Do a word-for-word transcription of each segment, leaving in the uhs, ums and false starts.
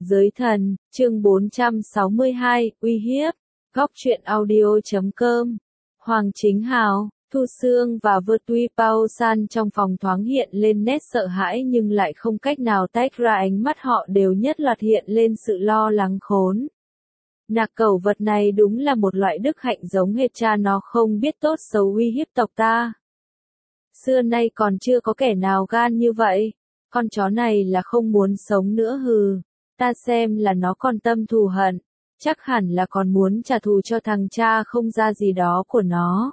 Giới thần, chương bốn trăm sáu mươi hai, uy hiếp, góc truyện audio chấm com. Hoàng Chính Hào, Thu Sương và Virtue Pausan trong phòng thoáng hiện lên nét sợ hãi nhưng lại không cách nào tách ra, ánh mắt họ đều nhất loạt hiện lên sự lo lắng khốn. Nạc cẩu vật này đúng là một loại đức hạnh giống hệt cha nó, không biết tốt xấu uy hiếp tộc ta. Xưa nay còn chưa có kẻ nào gan như vậy. Con chó này là không muốn sống nữa hừ. Ta xem là nó còn tâm thù hận. Chắc hẳn là còn muốn trả thù cho thằng cha không ra gì đó của nó.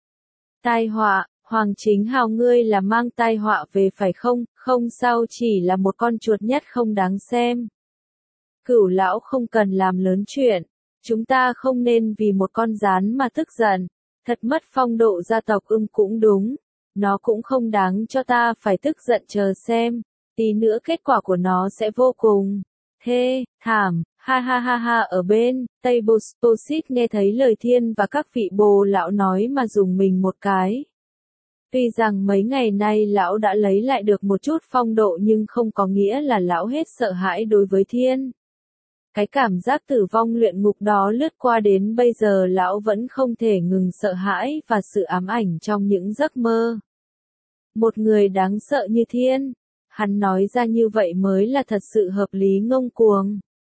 Tai họa, Hoàng Chính Hào, ngươi là mang tai họa về phải không? Không sao, chỉ là một con chuột nhất không đáng xem. Cửu lão không cần làm lớn chuyện. Chúng ta không nên vì một con gián mà tức giận. Thật mất phong độ gia tộc. Ưng cũng đúng. Nó cũng không đáng cho ta phải tức giận, chờ xem. Tí nữa kết quả của nó sẽ vô cùng thê thảm. Ha ha ha ha. Ở bên Tây Bosposit nghe thấy lời Thiên và các vị bồ lão nói mà dùng mình một cái. Tuy rằng mấy ngày nay lão đã lấy lại được một chút phong độ nhưng không có nghĩa là lão hết sợ hãi đối với Thiên. Cái cảm giác tử vong luyện ngục đó lướt qua đến bây giờ lão vẫn không thể ngừng sợ hãi và sự ám ảnh trong những giấc mơ. Một người đáng sợ như Thiên, hắn nói ra như vậy mới là thật sự hợp lý, ngông cuồng.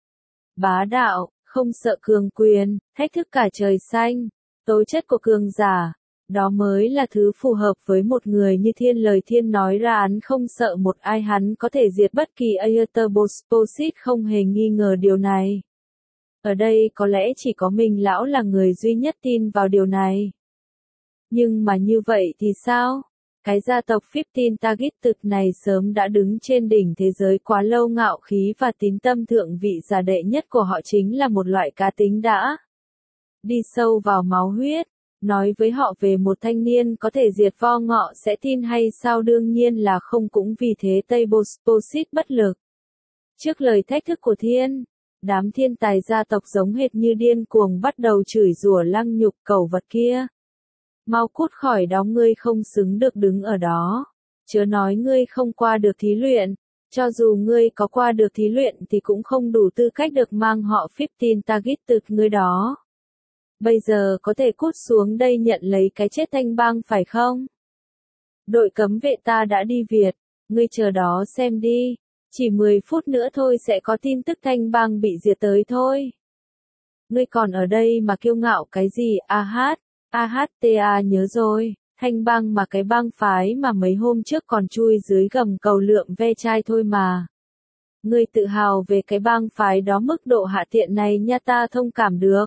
Bá đạo, không sợ cường quyền, thách thức cả trời xanh, tố chất của cường giả. Đó mới là thứ phù hợp với một người như Thiên. Lời Thiên nói ra, hắn không sợ một ai, hắn có thể diệt bất kỳ Aether Bosposit, không hề nghi ngờ điều này. Ở đây có lẽ chỉ có mình lão là người duy nhất tin vào điều này. Nhưng mà như vậy thì sao? Cái gia tộc Fifteen Targeted này sớm đã đứng trên đỉnh thế giới quá lâu, ngạo khí và tín tâm thượng vị giả đệ nhất của họ chính là một loại cá tính đã đi sâu vào máu huyết. Nói với họ về một thanh niên có thể diệt vo ngọ sẽ tin hay sao? Đương nhiên là không, cũng vì thế Tây Bosposit bất lực. Trước lời thách thức của Thiên, đám thiên tài gia tộc giống hệt như điên cuồng bắt đầu chửi rủa lăng nhục cẩu vật kia. Mau cút khỏi đó, ngươi không xứng được đứng ở đó. Chớ nói ngươi không qua được thí luyện. Cho dù ngươi có qua được thí luyện thì cũng không đủ tư cách được mang họ Fifteen Targeted ngươi đó. Bây giờ có thể cút xuống đây nhận lấy cái chết Thanh Bang phải không? Đội cấm vệ ta đã đi Việt, ngươi chờ đó xem đi. Chỉ mười phút nữa thôi sẽ có tin tức Thanh Bang bị diệt tới thôi. Ngươi còn ở đây mà kiêu ngạo cái gì? A hát, A hát tê a nhớ rồi, Thanh Bang mà cái bang phái mà mấy hôm trước còn chui dưới gầm cầu lượm ve chai thôi mà. Ngươi tự hào về cái bang phái đó mức độ hạ tiện này nha, ta thông cảm được.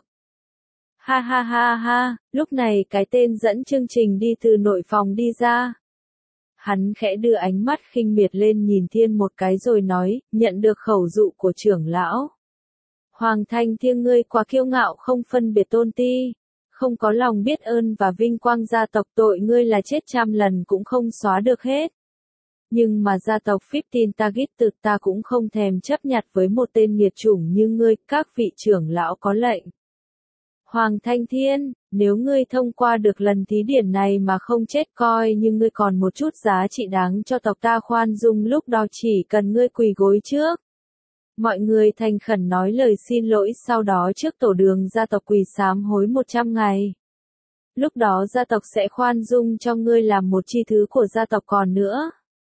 Ha ha ha ha, lúc này cái tên dẫn chương trình đi từ nội phòng đi ra. Hắn khẽ đưa ánh mắt khinh miệt lên nhìn Thiên một cái rồi nói, nhận được khẩu dụ của trưởng lão. Hoàng Thanh Thiên, ngươi quá kiêu ngạo, không phân biệt tôn ti, không có lòng biết ơn và vinh quang gia tộc, tội ngươi là chết trăm lần cũng không xóa được hết. Nhưng mà gia tộc Fifteen Targeted ta cũng không thèm chấp nhặt với một tên nghiệt chủng như ngươi, các vị trưởng lão có lệnh. Hoàng Thanh Thiên, nếu ngươi thông qua được lần thí điển này mà không chết, coi như ngươi còn một chút giá trị đáng cho tộc ta khoan dung, lúc đó chỉ cần ngươi quỳ gối trước. Mọi người thành khẩn nói lời xin lỗi, sau đó trước tổ đường gia tộc quỳ sám hối một trăm ngày. Lúc đó gia tộc sẽ khoan dung cho ngươi làm một chi thứ của gia tộc còn nữa.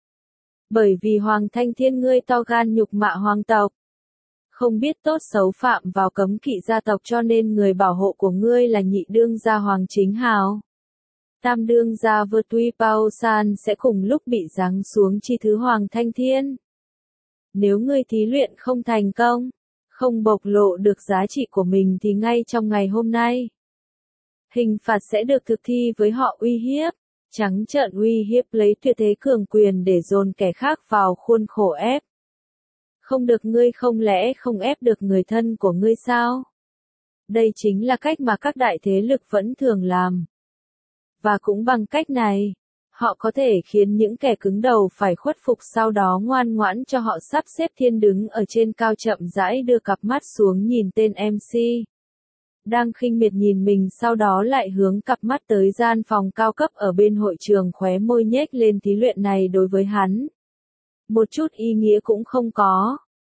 Bởi vì Hoàng Thanh Thiên ngươi to gan nhục mạ hoàng tộc. Không biết tốt xấu phạm vào cấm kỵ gia tộc, cho nên người bảo hộ của ngươi là nhị đương gia Hoàng Chính Hào. Tam đương gia Virtue Pausan sẽ cùng lúc bị giáng xuống chi thứ Hoàng Thanh Thiên. Nếu ngươi thí luyện không thành công, không bộc lộ được giá trị của mình thì ngay trong ngày hôm nay, hình phạt sẽ được thực thi với họ. Uy hiếp, trắng trợn uy hiếp, lấy tuyệt thế cường quyền để dồn kẻ khác vào khuôn khổ ép. Không được, ngươi không lẽ không ép được người thân của ngươi sao? Đây chính là cách mà các đại thế lực vẫn thường làm. Và cũng bằng cách này, họ có thể khiến những kẻ cứng đầu phải khuất phục, sau đó ngoan ngoãn cho họ sắp xếp. Thiên đứng ở trên cao chậm rãi đưa cặp mắt xuống nhìn tên em xê. Đang khinh miệt nhìn mình, sau đó lại hướng cặp mắt tới gian phòng cao cấp ở bên hội trường, khóe môi nhếch lên. Thí luyện này đối với hắn một chút ý nghĩa cũng không có.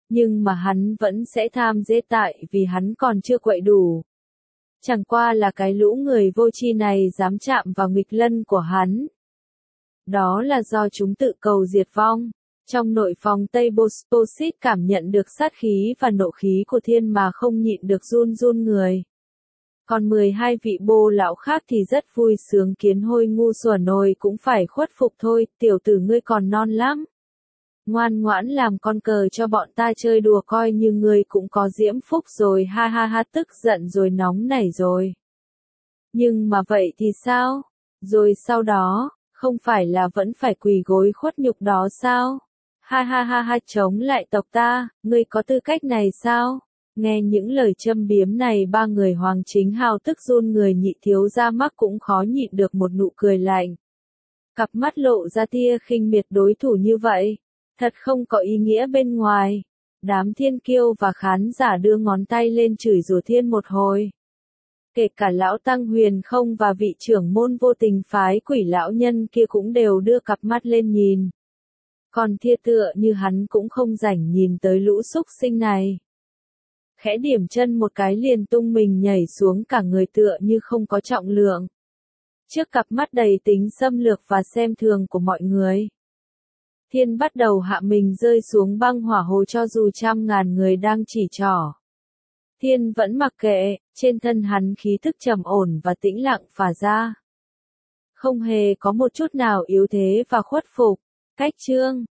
Nhưng mà hắn vẫn sẽ tham dễ tại vì hắn còn chưa quậy đủ. Chẳng qua là cái lũ người vô tri này dám chạm vào nghịch lân của hắn. Đó là do chúng tự cầu diệt vong. Trong nội phòng Tây Bosposit cảm nhận được sát khí và nộ khí của thiên mà không nhịn được run run người. Còn mười hai vị bô lão khác thì rất vui sướng kiến hôi ngu xuẩn nồi cũng phải khuất phục thôi, tiểu tử ngươi còn non lắm. Ngoan ngoãn làm con cờ cho bọn ta chơi đùa coi như ngươi cũng có diễm phúc rồi ha ha ha tức giận rồi nóng nảy rồi. Nhưng mà vậy thì sao? Rồi sau đó, không phải là vẫn phải quỳ gối khuất nhục đó sao? Ha ha ha ha chống lại tộc ta, ngươi có tư cách này sao? Nghe những lời châm biếm này ba người Hoàng Chính Hào tức run người nhị thiếu gia mắc cũng khó nhịn được một nụ cười lạnh. Cặp mắt lộ ra tia khinh miệt đối thủ như vậy. Thật không có ý nghĩa bên ngoài. Đám thiên kiêu và khán giả đưa ngón tay lên chửi rủa thiên một hồi. Kể cả lão Tăng Huyền Không và vị trưởng môn vô tình phái quỷ lão nhân kia cũng đều đưa cặp mắt lên nhìn. Còn thia tựa như hắn cũng không rảnh nhìn tới lũ súc sinh này. Khẽ điểm chân một cái liền tung mình nhảy xuống cả người tựa như không có trọng lượng. Trước cặp mắt đầy tính xâm lược và xem thường của mọi người. Thiên bắt đầu hạ mình rơi xuống băng hỏa hồ cho dù trăm ngàn người đang chỉ trỏ. Thiên vẫn mặc kệ, trên thân hắn khí thức trầm ổn và tĩnh lặng phả ra. Không hề có một chút nào yếu thế và khuất phục. Cách chương